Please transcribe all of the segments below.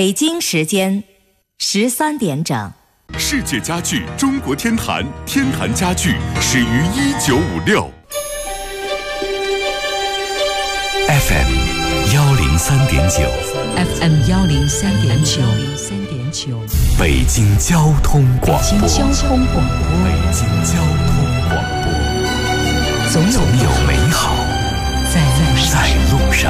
北京时间13点整。 世界家具中国天坛，天坛家具始于1956。 FM 103.9 FM 103.9 北京交通广播。 北京交通广播。 北京交通广播。总有美好在路上。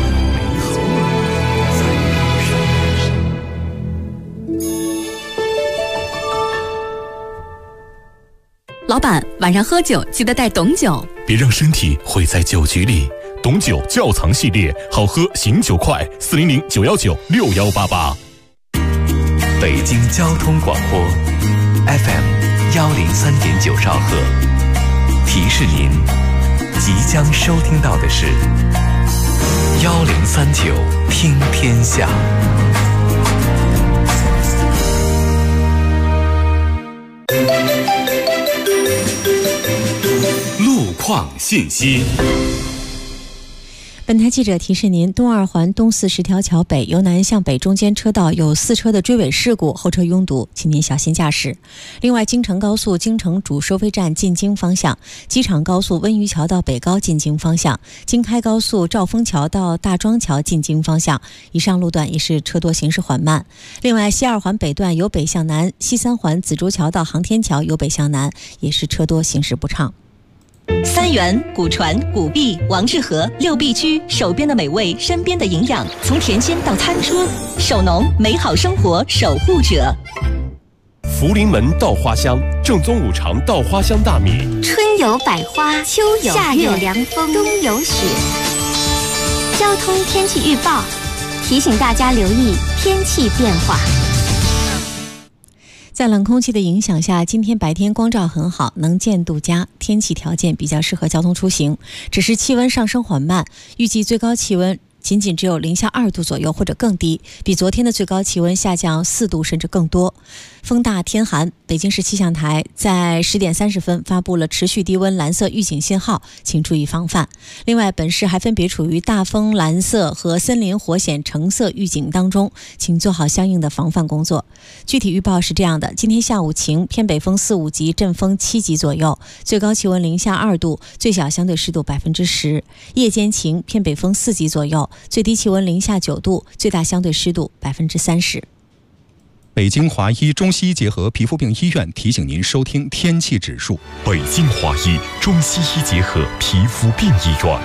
老板，晚上喝酒记得带董酒， 别让身体毁在酒局里。董酒窖藏系列，好喝醒酒快，400-919-6188。 北京交通广播 FM 103.9兆赫，提示您即将收听到的是1039听天下。 路况信息。 本台记者提示您，东二环东四十条桥北由南向北中间车道有4车的追尾事故，后车拥堵，请您小心驾驶。另外，京承高速京承主收费站进京方向，机场高速温榆桥到北高进京方向，京开高速兆丰桥到大庄桥进京方向，以上路段也是车多行驶缓慢。另外，西二环北段由北向南，西三环紫竹桥到航天桥由北向南，也是车多行驶不畅。 三元、古传、古碧、王致和6必居，手边的美味，身边的营养，从田间到餐桌，守农，美好生活守护者。 福临门稻花香，正宗5常稻花香大米。 春有百花，秋有夏有凉风，冬有雪。交通天气预报提醒大家留意天气变化。 在冷空气的影响下，今天白天光照很好，能见度佳，天气条件比较适合交通出行，只是气温上升缓慢，预计最高气温仅只有零下2度左右或者更低，比昨天的最高气温下降4度甚至更多。风大天寒，北京市气象台在10点30分发布了持续低温蓝色预警信号，请注意防范。另外，本市还分别处于大风蓝色和森林火险橙色预警当中，请做好相应的防范工作。具体预报是这样的：今天下午晴，偏北风4、5级，阵风7级左右，最高气温零下2度，最小相对湿度10%。夜间晴，偏北风4级左右，最低气温零下9度，最大相对湿度30%。 北京华医中西医结合皮肤病医院提醒您收听天气指数。 北京华医中西医结合皮肤病医院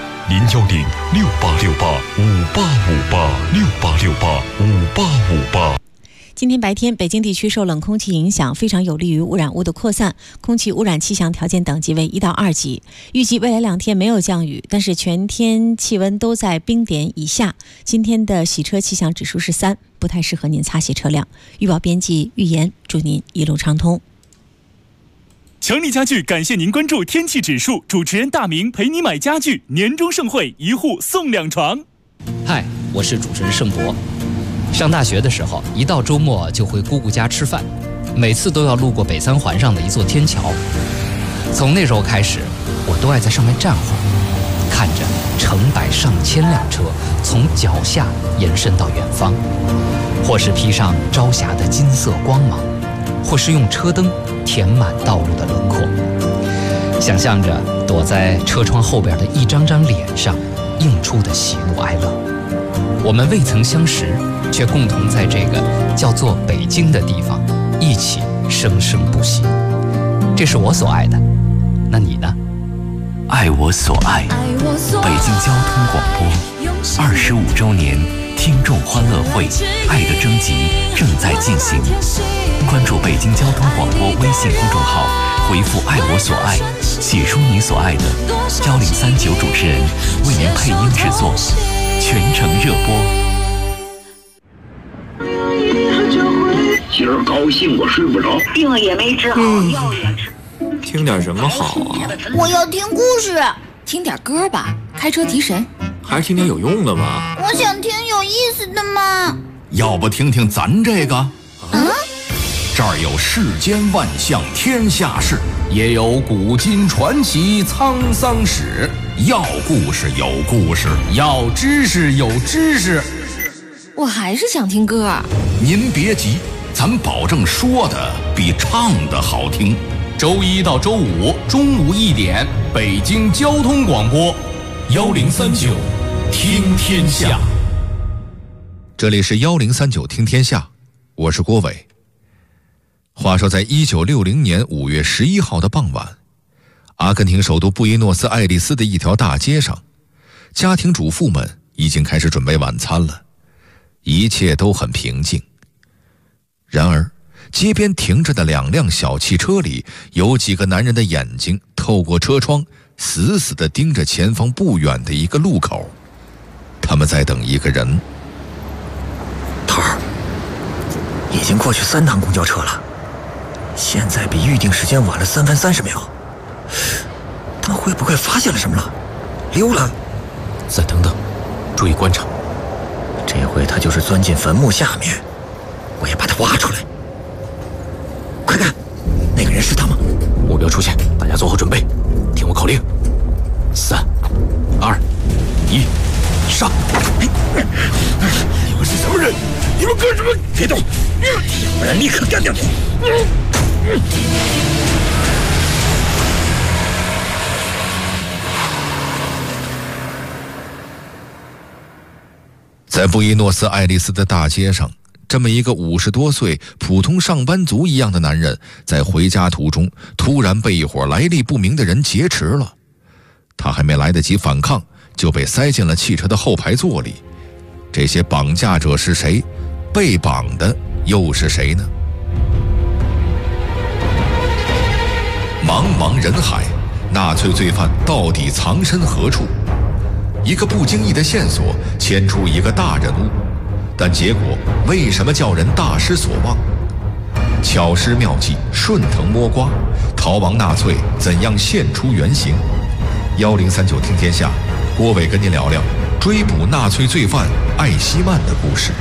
，010-6868-5858，6868-5858。 今天白天，北京地区受冷空气影响，非常有利于污染物的扩散，空气污染气象条件等级为1到2级。预计未来2天没有降雨，但是全天气温都在冰点以下。今天的洗车气象指数是3，不太适合您擦洗车辆。预报编辑预言，祝您一路畅通。 强力家具感谢您关注天气指数，主持人大明陪你买家具，年终盛会1户送2床。 嗨，我是主持人盛博。上大学的时候，一到周末就回姑姑家吃饭，每次都要路过北3环上的一座天桥。从那时候开始，我都爱在上面站会儿，看着成百上千辆车从脚下延伸到远方，或是披上朝霞的金色光芒，或是用车灯填满道路的轮廓，想象着躲在车窗后边的一张张脸上映出的喜怒哀乐。我们未曾相识，却共同在这个叫做北京的地方一起生生不息。这是我所爱的，那你呢？ 爱我所爱，北京交通广播25周年听众欢乐会爱的征集正在进行，关注北京交通广播微信公众号，回复爱我所爱，写出你所爱的，1039主持人为您配音制作，全程热播。 今儿高兴我睡不着， 病也没治好，药也吃。 听点什么好啊？ 我要听故事。 听点歌吧，开车提神。 还是听点有用的吧。 我想听有意思的嘛。 要不听听咱这个？这儿有世间万象天下事，也有古今传奇沧桑史。要故事有故事，要知识有知识。 我还是想听歌。 您别急，咱保证说的比唱的好听。周一到周五中午1点，北京交通广播1039听天下。 这里是1039听天下，我是郭伟。话说在1960年5月11号的傍晚，阿根廷首都布宜诺斯艾利斯的一条大街上，家庭主妇们已经开始准备晚餐了，一切都很平静。然而街边停着的2辆小汽车里，有几个男人的眼睛透过车窗死死地盯着前方不远的一个路口，他们在等一个人。 头儿，已经过去3趟公交车了，现在比预定时间晚了3分30秒。他们会不会发现了什么了？溜了？ 再等等，注意观察。 这回他就是钻进坟墓下面，我也把他挖出来。快看，那个人是他吗？ 目标出现，大家做好准备，听我口令：3、2、1，上！ 你们是什么人？你们干什么？别动，要不然立刻干掉你！ 在布宜诺斯艾利斯的大街上，这么一个50多岁普通上班族一样的男人，在回家途中突然被一伙来历不明的人劫持了。他还没来得及反抗，就被塞进了汽车的后排座里。这些绑架者是谁？被绑的又是谁呢？茫茫人海，纳粹罪犯到底藏身何处？一个不经意的线索牵出一个大人物，但结果为什么叫人大失所望？巧施妙计，顺藤摸瓜，逃亡纳粹怎样现出原形？1039听天下，郭伟跟您聊聊追捕纳粹罪犯艾希曼的故事。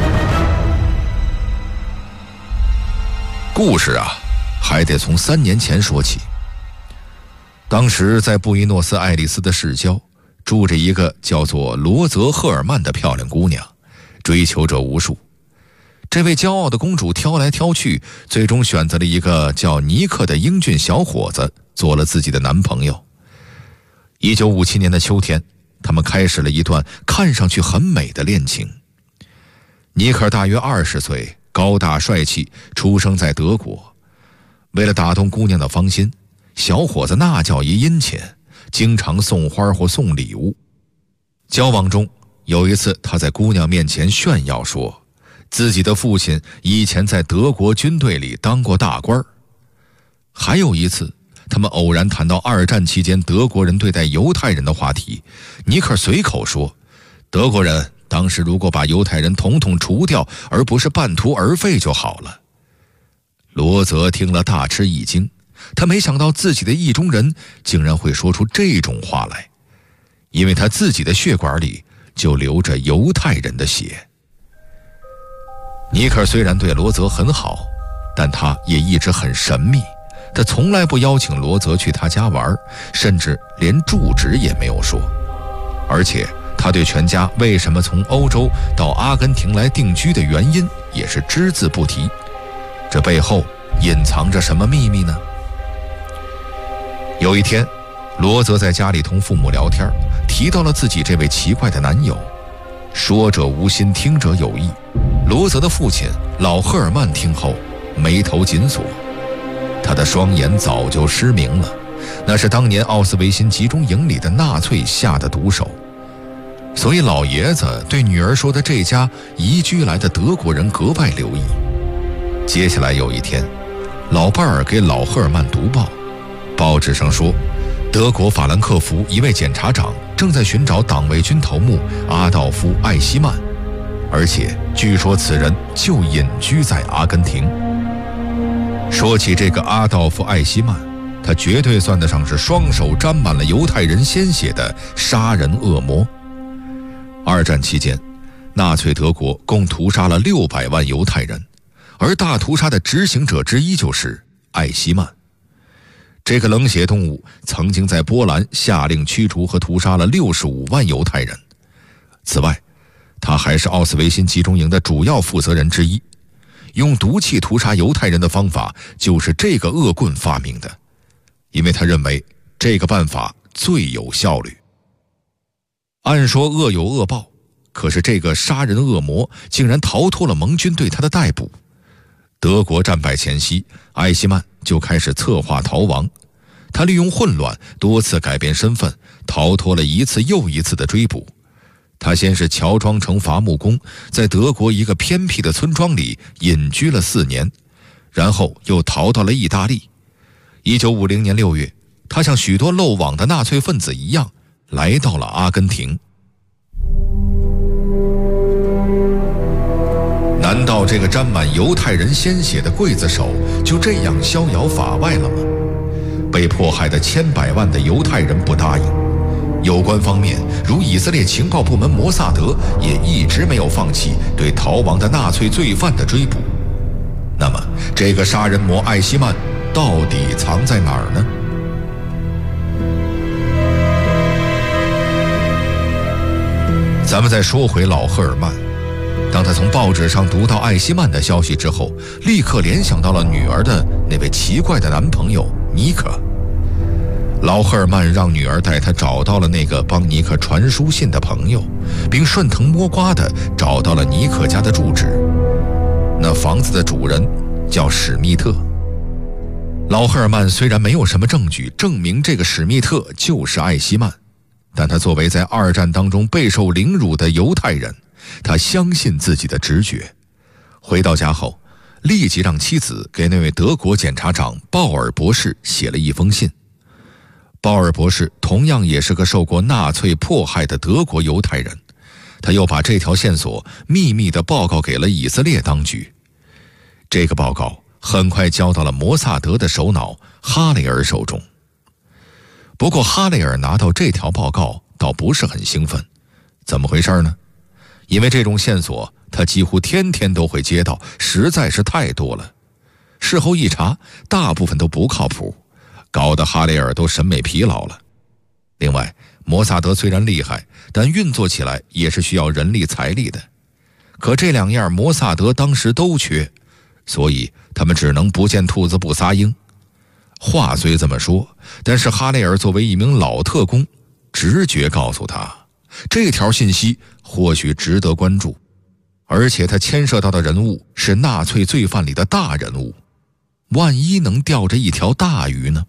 故事啊，还得从3年前说起。当时在布宜诺斯艾利斯的市郊，住着一个叫做罗泽·赫尔曼的漂亮姑娘，追求者无数。这位骄傲的公主挑来挑去，最终选择了一个叫尼克的英俊小伙子做了自己的男朋友。1957年的秋天，他们开始了一段看上去很美的恋情。尼克大约20岁，高大帅气，出生在德国。为了打动姑娘的芳心，小伙子那叫一殷勤，经常送花或送礼物。交往中有一次，他在姑娘面前炫耀说，自己的父亲以前在德国军队里当过大官。还有一次，他们偶然谈到2战期间德国人对待犹太人的话题，尼克随口说，德国人当时如果把犹太人统统除掉，而不是半途而废就好了。罗泽听了大吃一惊，他没想到自己的意中人竟然会说出这种话来，因为他自己的血管里就流着犹太人的血。尼克虽然对罗泽很好，但他也一直很神秘，他从来不邀请罗泽去他家玩，甚至连住址也没有说。而且他对全家为什么从欧洲到阿根廷来定居的原因也是只字不提。这背后隐藏着什么秘密呢？有一天，罗泽在家里同父母聊天，提到了自己这位奇怪的男友。说者无心，听者有意。罗泽的父亲老赫尔曼听后眉头紧锁，他的双眼早就失明了，那是当年奥斯维辛集中营里的纳粹下的毒手。所以老爷子对女儿说的这家移居来的德国人格外留意。接下来有一天，老伴儿给老赫尔曼读报，报纸上说，德国法兰克福一位检察长正在寻找党卫军头目阿道夫·艾希曼，而且据说此人就隐居在阿根廷。说起这个阿道夫·艾希曼，他绝对算得上是双手沾满了犹太人鲜血的杀人恶魔。2战期间，纳粹德国共屠杀了600万犹太人，而大屠杀的执行者之一就是艾希曼。这个冷血动物曾经在波兰下令驱逐和屠杀了65万犹太人。此外， 他还是奥斯维辛集中营的主要负责人之一。用毒气屠杀犹太人的方法就是这个恶棍发明的，因为他认为这个办法最有效率。按说恶有恶报，可是这个杀人恶魔竟然逃脱了盟军对他的逮捕。德国战败前夕，艾希曼就开始策划逃亡。他利用混乱多次改变身份，逃脱了一次又一次的追捕。他先是乔装成伐木工，在德国一个偏僻的村庄里隐居了4年，然后又逃到了意大利。1950年6月，他像许多漏网的纳粹分子一样，来到了阿根廷。难道这个沾满犹太人鲜血的刽子手就这样逍遥法外了吗？被迫害的千百万的犹太人不答应。有关方面，如以色列情报部门摩萨德，也一直没有放弃对逃亡的纳粹罪犯的追捕。那么，这个杀人魔艾希曼到底藏在哪儿呢？咱们再说回老赫尔曼，当他从报纸上读到艾希曼的消息之后，立刻联想到了女儿的那位奇怪的男朋友尼克。老赫尔曼让女儿带他找到了那个帮尼克传书信的朋友，并顺藤摸瓜地找到了尼克家的住址。那房子的主人叫史密特。老赫尔曼虽然没有什么证据证明这个史密特就是艾希曼，但他作为在2战当中备受凌辱的犹太人，他相信自己的直觉。回到家后，立即让妻子给那位德国检察长鲍尔博士写了一封信。鲍尔博士同样也是个受过纳粹迫害的德国犹太人，他又把这条线索秘密地报告给了以色列当局。这个报告很快交到了摩萨德的首脑哈雷尔手中。不过哈雷尔拿到这条报告倒不是很兴奋，怎么回事呢？因为这种线索他几乎天天都会接到，实在是太多了。事后一查，大部分都不靠谱，搞得哈雷尔都审美疲劳了。另外，摩萨德虽然厉害，但运作起来也是需要人力财力的。可这2样摩萨德当时都缺，所以他们只能不见兔子不撒鹰。话虽这么说，但是哈雷尔作为一名老特工，直觉告诉他，这条信息或许值得关注，而且他牵涉到的人物是纳粹罪犯里的大人物，万一能钓着一条大鱼呢？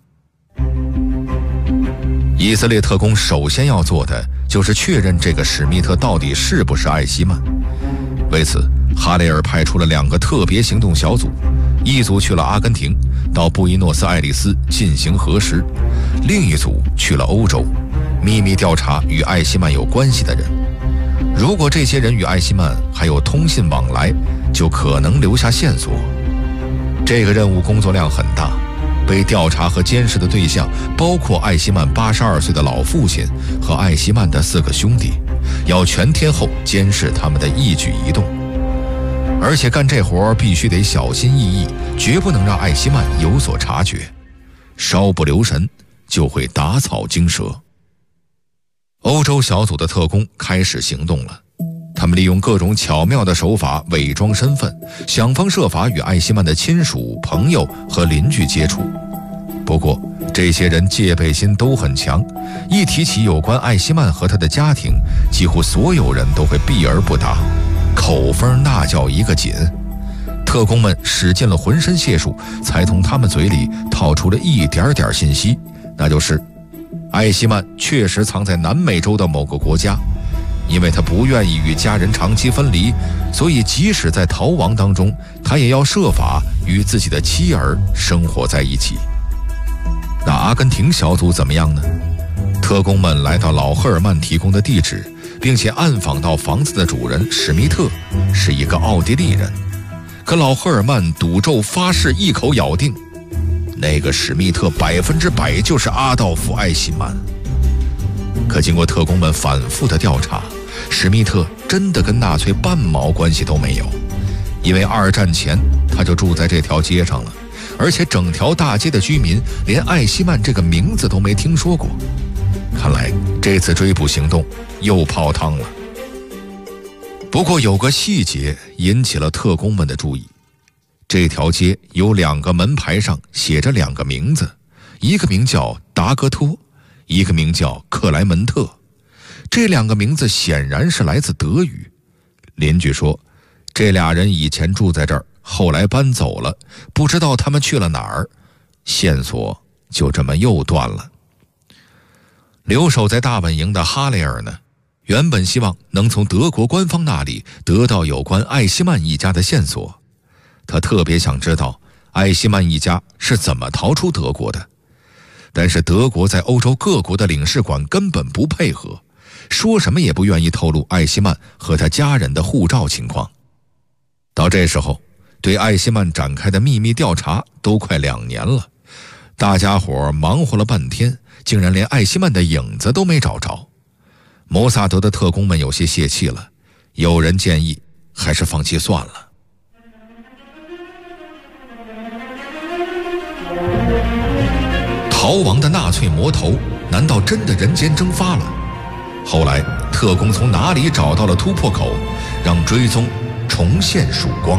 以色列特工首先要做的就是确认这个史密特到底是不是艾希曼。为此，哈雷尔派出了2个特别行动小组，一组去了阿根廷，到布宜诺斯艾利斯进行核实；另一组去了欧洲，秘密调查与艾希曼有关系的人。如果这些人与艾希曼还有通信往来，就可能留下线索。这个任务工作量很大，被调查和监视的对象包括艾希曼82岁的老父亲和艾希曼的4个兄弟，要全天候监视他们的一举一动。而且干这活必须得小心翼翼，绝不能让艾希曼有所察觉，稍不留神就会打草惊蛇。欧洲小组的特工开始行动了，他们利用各种巧妙的手法伪装身份，想方设法与艾希曼的亲属、朋友和邻居接触。不过这些人戒备心都很强，一提起有关艾希曼和他的家庭，几乎所有人都会避而不答，口风那叫一个紧。特工们使尽了浑身解数，才从他们嘴里套出了一点点信息，那就是艾希曼确实藏在南美洲的某个国家，因为他不愿意与家人长期分离，所以即使在逃亡当中，他也要设法与自己的妻儿生活在一起。那阿根廷小组怎么样呢？特工们来到老赫尔曼提供的地址，并且暗访到房子的主人史密特是一个奥地利人。可老赫尔曼赌咒发誓，一口咬定那个史密特100%就是阿道夫·艾希曼。可经过特工们反复的调查，史密特真的跟纳粹半毛关系都没有，因为2战前他就住在这条街上了，而且整条大街的居民连艾希曼这个名字都没听说过。看来这次追捕行动又泡汤了。 不过有个细节引起了特工们的注意，这条街有2个门牌上写着2个名字，一个名叫达格托，一个名叫克莱门特。这2个名字显然是来自德语。邻居说，这俩人以前住在这儿，后来搬走了，不知道他们去了哪儿，线索就这么又断了。留守在大本营的哈雷尔呢，原本希望能从德国官方那里得到有关艾希曼一家的线索，他特别想知道艾希曼一家是怎么逃出德国的。但是德国在欧洲各国的领事馆根本不配合，说什么也不愿意透露艾希曼和他家人的护照情况。到这时候，对艾希曼展开的秘密调查都快2年了，大家伙忙活了半天，竟然连艾希曼的影子都没找着。摩萨德的特工们有些泄气了，有人建议还是放弃算了。逃亡的纳粹魔头难道真的人间蒸发了？后来特工从哪里找到了突破口，让追踪重现曙光。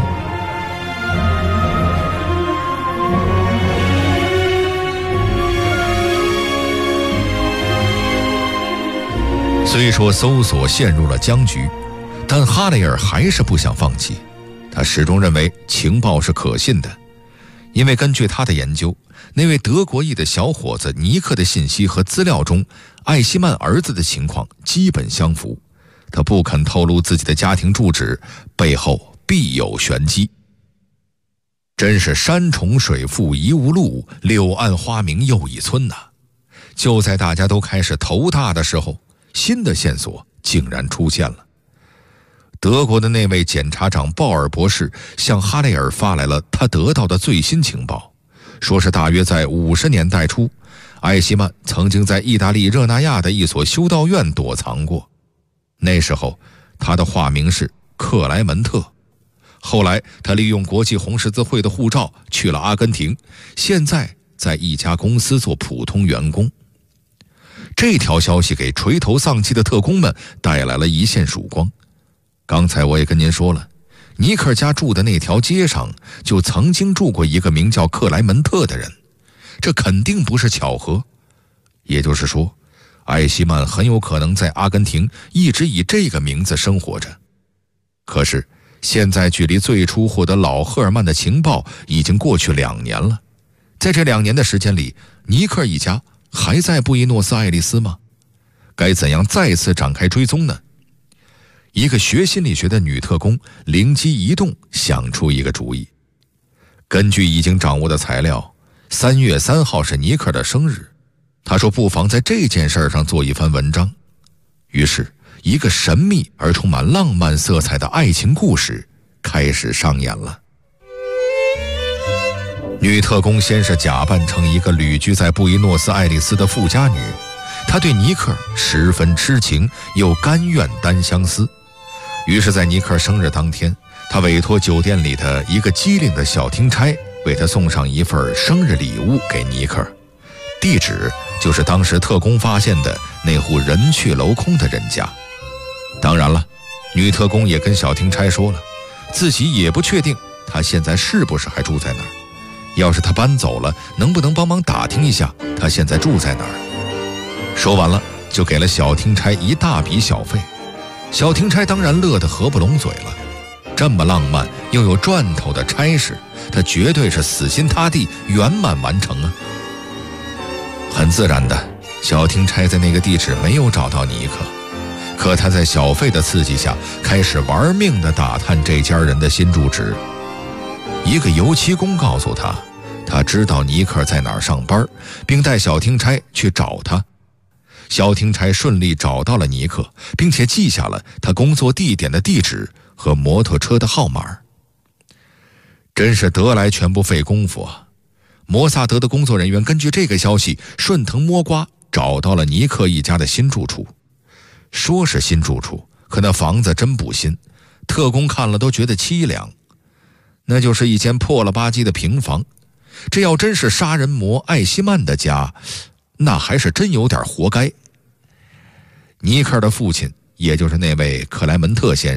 虽说搜索陷入了僵局，但哈雷尔还是不想放弃。他始终认为情报是可信的，因为根据他的研究，那位德国裔的小伙子尼克的信息和资料中艾希曼儿子的情况基本相符。他不肯透露自己的家庭住址，背后必有玄机。真是山重水复疑无路，柳暗花明又一村呐！就在大家都开始头大的时候，新的线索竟然出现了。德国的那位检察长鲍尔博士向哈雷尔发来了他得到的最新情报，说是大约在50年代初，艾希曼曾经在意大利热那亚的一所修道院躲藏过。那时候他的化名是克莱门特，后来他利用国际红十字会的护照去了阿根廷，现在在一家公司做普通员工。这条消息给垂头丧气的特工们带来了一线曙光。刚才我也跟您说了，尼克家住的那条街上就曾经住过一个名叫克莱门特的人，这肯定不是巧合。也就是说，艾希曼很有可能在阿根廷一直以这个名字生活着。可是现在距离最初获得老赫尔曼的情报已经过去2年了，在这2年的时间里，尼克一家还在布宜诺斯艾利斯吗？该怎样再次展开追踪呢？一个学心理学的女特工灵机一动，想出一个主意。根据已经掌握的材料，3月3号是尼克的生日，他说不妨在这件事上做一番文章。于是一个神秘而充满浪漫色彩的爱情故事开始上演了。女特工先是假扮成一个旅居在布宜诺斯艾利斯的富家女，她对尼克十分痴情，又甘愿单相思。于是在尼克生日当天，她委托酒店里的一个机灵的小听差为他送上一份生日礼物给尼克，地址就是当时特工发现的那户人去楼空的人家。当然了，女特工也跟小听差说了，自己也不确定他现在是不是还住在那儿，要是他搬走了，能不能帮忙打听一下他现在住在哪儿。说完了就给了小听差一大笔小费。小听差当然乐得合不拢嘴了，这么浪漫又有赚头的差事，他绝对是死心塌地圆满完成啊。很自然的，小听差在那个地址没有找到尼克，可他在小费的刺激下开始玩命地打探这家人的新住址。一个油漆工告诉他，他知道尼克在哪儿上班，并带小听差去找他。小听差顺利找到了尼克，并且记下了他工作地点的地址和摩托车的号码。真是得来全不费功夫啊！摩萨德的工作人员根据这个消息顺藤摸瓜，找到了尼克一家的新住处。说是新住处，可那房子真不新，特工看了都觉得凄凉。那就是一间破了吧唧的平房。这要真是杀人魔艾希曼的家，那还是真有点活该。尼克的父亲，也就是那位克莱门特先生，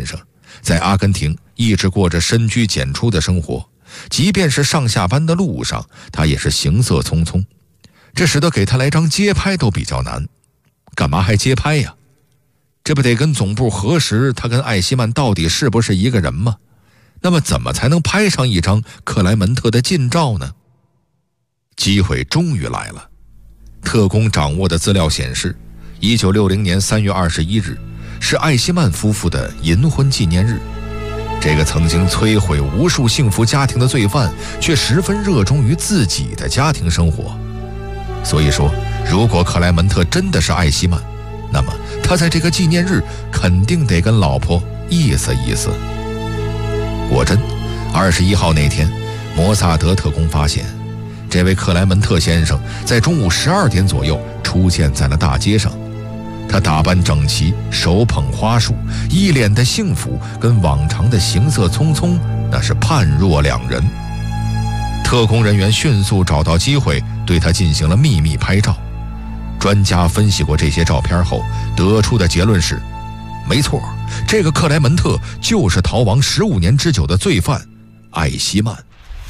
在阿根廷一直过着深居简出的生活，即便是上下班的路上，他也是行色匆匆，这使得给他来张街拍都比较难。干嘛还街拍呀？这不得跟总部核实他跟艾希曼到底是不是一个人吗？那么怎么才能拍上一张克莱门特的近照呢？机会终于来了。特工掌握的资料显示，1960年3月21日是艾希曼夫妇的银婚纪念日。这个曾经摧毁无数幸福家庭的罪犯，却十分热衷于自己的家庭生活。所以说，如果克莱门特真的是艾希曼，那么他在这个纪念日肯定得跟老婆意思意思。果真，21号那天，摩萨德特工发现，这位克莱门特先生在中午12点左右出现在了大街上。他打扮整齐，手捧花束，一脸的幸福，跟往常的行色匆匆那是判若两人。特工人员迅速找到机会，对他进行了秘密拍照。专家分析过这些照片后得出的结论是，没错，这个克莱门特就是逃亡15年之久的罪犯艾希曼。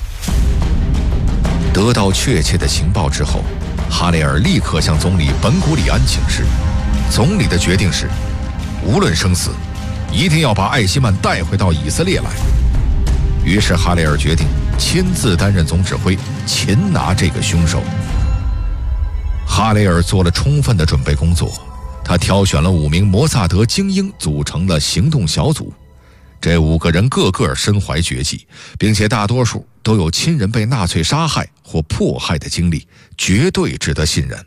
得到确切的情报之后，哈雷尔立刻向总理本古里安请示。总理的决定是，无论生死，一定要把艾希曼带回到以色列来。于是哈雷尔决定亲自担任总指挥，擒拿这个凶手。哈雷尔做了充分的准备工作，他挑选了5名摩萨德精英组成了行动小组。这5个人个个身怀绝技，并且大多数都有亲人被纳粹杀害或迫害的经历，绝对值得信任。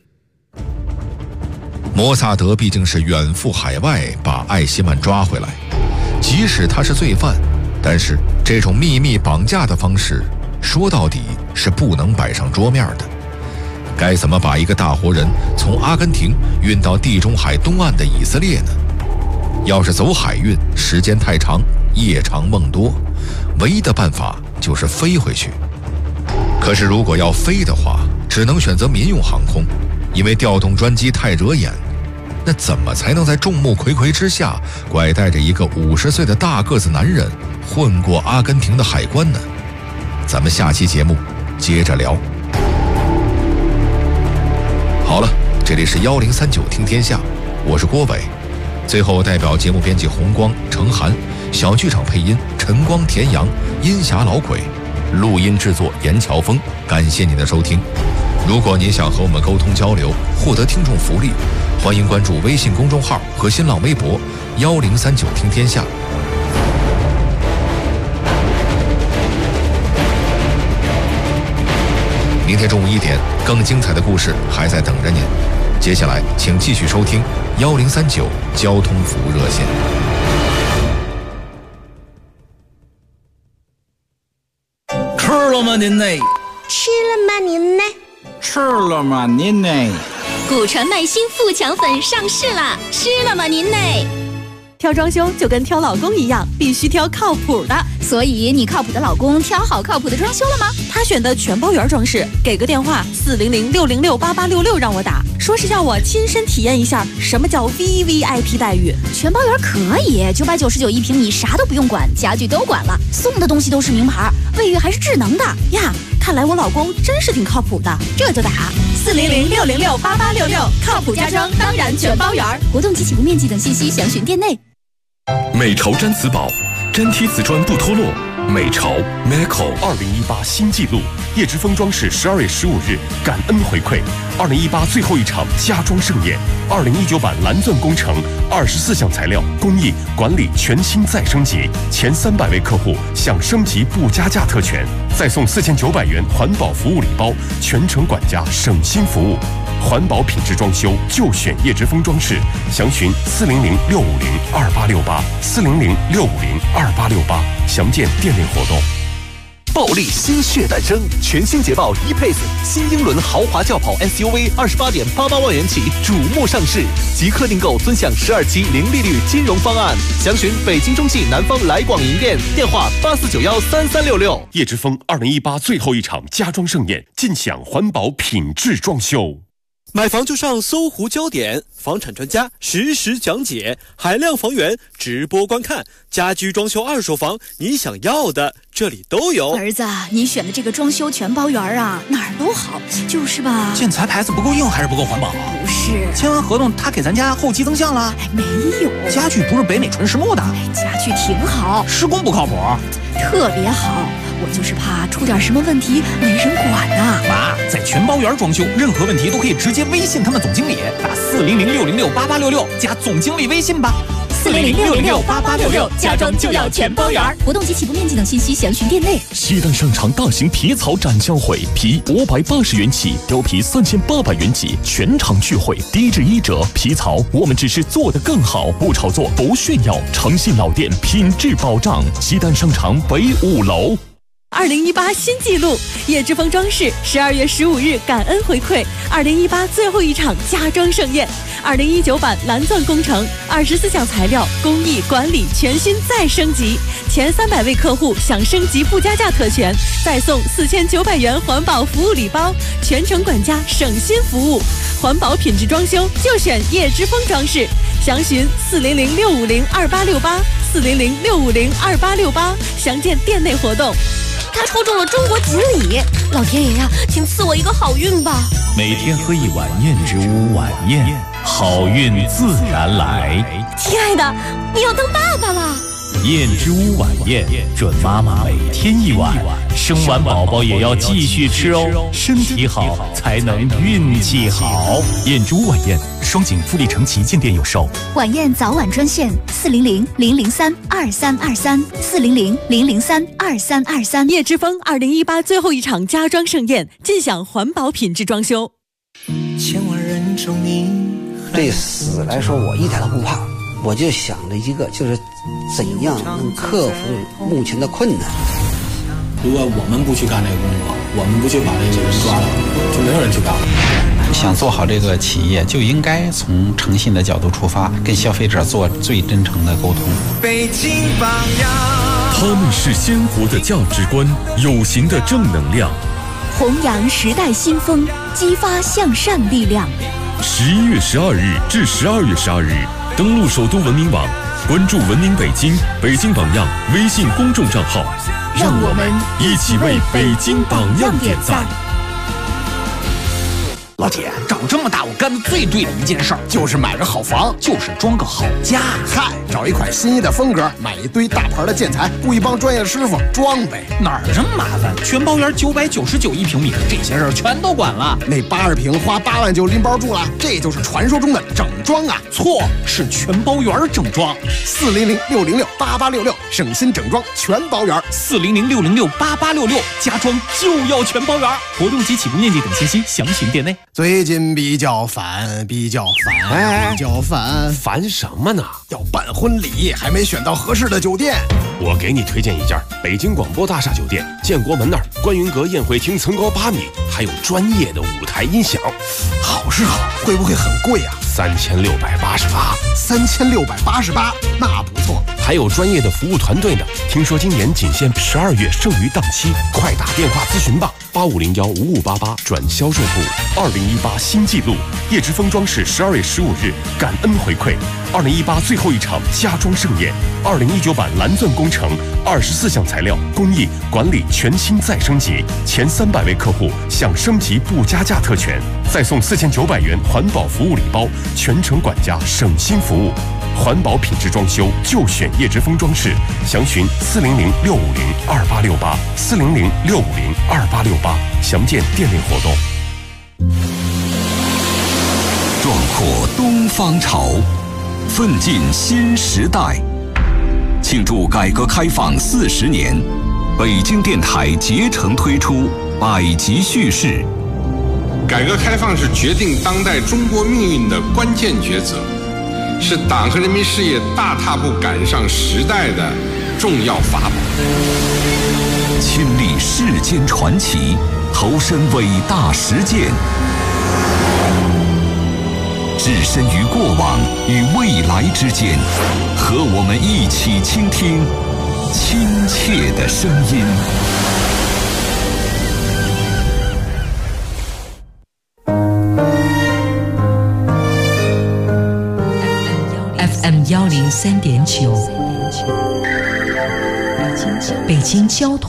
摩萨德毕竟是远赴海外把艾希曼抓回来，即使他是罪犯，但是这种秘密绑架的方式，说到底是不能摆上桌面的。该怎么把一个大活人从阿根廷运到地中海东岸的以色列呢？要是走海运，时间太长，夜长梦多，唯一的办法就是飞回去。可是如果要飞的话，只能选择民用航空，因为调动专机太惹眼。那怎么才能在众目睽睽之下拐带着一个50岁的大个子男人混过阿根廷的海关呢？咱们下期节目接着聊。好了，这里是1039听天下，我是郭伟。最后代表节目编辑红光、程涵，小剧场配音陈光、田阳，音匣老鬼，录音制作严乔峰。感谢您的收听。如果您想和我们沟通交流，获得听众福利，欢迎关注微信公众号和新浪微博1039听天下。明天中午1点，更精彩的故事还在等着您。接下来，请继续收听1039交通服务热线。 吃了吗您呢？ 吃了吗您呢？ 吃了吗您呢？ 古传麦新富强粉上市啦！吃了吗您呢？ 挑装修就跟挑老公一样，必须挑靠谱的。 所以你靠谱的老公挑好靠谱的装修了吗？ 他选的全包圆装饰，给个电话400-606-8866让我打，说是要我亲身体验一下什么叫 VVIP 待遇。 全包圆可以，999一平，你啥都不用管，家具都管了，送的东西都是名牌，卫浴还是智能的呀。看来我老公真是挺靠谱的， 这就打 400-606-8866，靠谱家装当然全包圆。 活动及起步面积等信息详询店内。 美潮毡瓷宝，粘贴瓷砖不脱落。美潮 Meco 2018新纪录，叶之峰装饰12月15日感恩回馈，2018最后一场家装盛宴，2019版蓝钻工程24项材料工艺管理全新再升级，前300位客户享升级不加价特权，再送4900元环保服务礼包，全程管家省心服务。环保品质装修就选叶之峰装饰，详询400-650-2868，400-650-2868，详见店内活动。 暴力新血诞生，全新捷豹E-Pace 新英伦豪华轿跑 SUV28.88万元起瞩目上市，即刻订购尊享12期零利率金融方案，详询北京中汽南方来广营店，电话84913366。 叶之峰2018最后一场家装盛宴，尽享环保品质装修。 买房就上搜狐焦点，房产专家实时讲解，海量房源直播观看，家居装修二手房，你想要的这里都有。 儿子，你选的这个装修全包园啊，哪儿都好，就是吧？ 建材牌子不够硬还是不够环保？ 不是， 签完合同他给咱家后期增项了？ 没有。 家具不是北美纯实木的？ 家具挺好， 施工不靠谱， 特别好。我就是怕出点什么问题没人管呐。 妈，在全包园装修，任何问题都可以直接微信他们总经理，打400-606-8866加总经理微信吧。 400-606-8866，家装就要全包园。活动及起步面积等信息详询店内。 西单商场大型皮草展销会，皮580元起，貂皮3800元起，全场聚会，低至1折。皮草我们只是做得更好，不炒作，不炫耀，诚信老店，品质保障。西单商场北5楼。 2018新纪录，叶之峰装饰12月15日感恩回馈2018最后一场家装盛宴，2019版蓝钻工程，24项材料工艺管理全新再升级，前300位客户享升级不加价特权，再送4900元环保服务礼包，全程管家省心服务，环保品质装修就选叶之峰装饰，详询400-650-2868，400-650-2868，详见店内活动。 他抽中了中国锦鲤，老天爷呀，请赐我一个好运吧！ 每天喝一碗燕之屋晚宴，好运自然来。 亲爱的，你要当爸爸了。 燕之屋晚宴，准妈妈每天一碗，生完宝宝也要继续吃哦，身体好才能运气好。 燕之屋晚宴，双井富力城旗舰店有售。 晚宴早晚专线400-003-2323，400-003-2323。 叶之峰2018最后一场家装盛宴，尽享环保品质装修。 千万人中你，对死来说我一点都不怕，我就想着一个，就是怎样能克服目前的困难。 如果我们不去干这个工作，我们不去把这个人抓了，就没有人去干了。 想做好这个企业，就应该从诚信的角度出发，跟消费者做最真诚的沟通。 北京榜样，他们是鲜活的价值观，有形的正能量， 弘扬时代新风，激发向善力量。 11月12日至12月12日，登录首都文明网，关注文明北京、北京榜样微信公众账号， 让我们一起为北京榜样点赞。 老铁，长这么大我干的最对的一件事儿，就是买个好房，就是装个好家。 嗨，找一款心仪的风格，买一堆大牌的建材，雇一帮专业的师傅装呗。 哪儿这么麻烦？全包园999一平米，这些事儿全都管了。 那80平花8万就拎包住了，这就是传说中的整装啊！ 错，是全包园整装。 400-606-8866，省心整装全包园。 400-606-8866，家装就要全包园。活动及起步面积等信息详询店内。 最近比较烦， 烦什么呢？ 要办婚礼，还没选到合适的酒店。 我给你推荐一家北京广播大厦酒店，建国门那儿观云阁宴会厅层高8米，还有专业的舞台音响。 好是好，会不会很贵啊 ？3688， 那不错。 还有专业的服务团队呢。听说今年仅限12月剩余档期，快打电话咨询吧，8501-5588转销售部。2018新纪录，叶之峰装饰12月15日感恩回馈2018最后一场家装盛宴，2019版蓝钻工程，24项材料工艺管理全新再升级，前300位客户享升级不加价特权，再送4900元环保服务礼包，全程管家省心服务。环保品质装修就选叶之峰装饰，详询400-650-2868，400-650-2868，详见店内活动。 壮阔东方潮，奋进新时代。庆祝改革开放40年，北京电台竭诚推出百集叙事。 改革开放是决定当代中国命运的关键抉择，是党和人民事业大踏步赶上时代的重要法宝。 亲历世间传奇，投身伟大实践，置身于过往与未来之间，和我们一起倾听亲切的声音。 103.9，北京交通。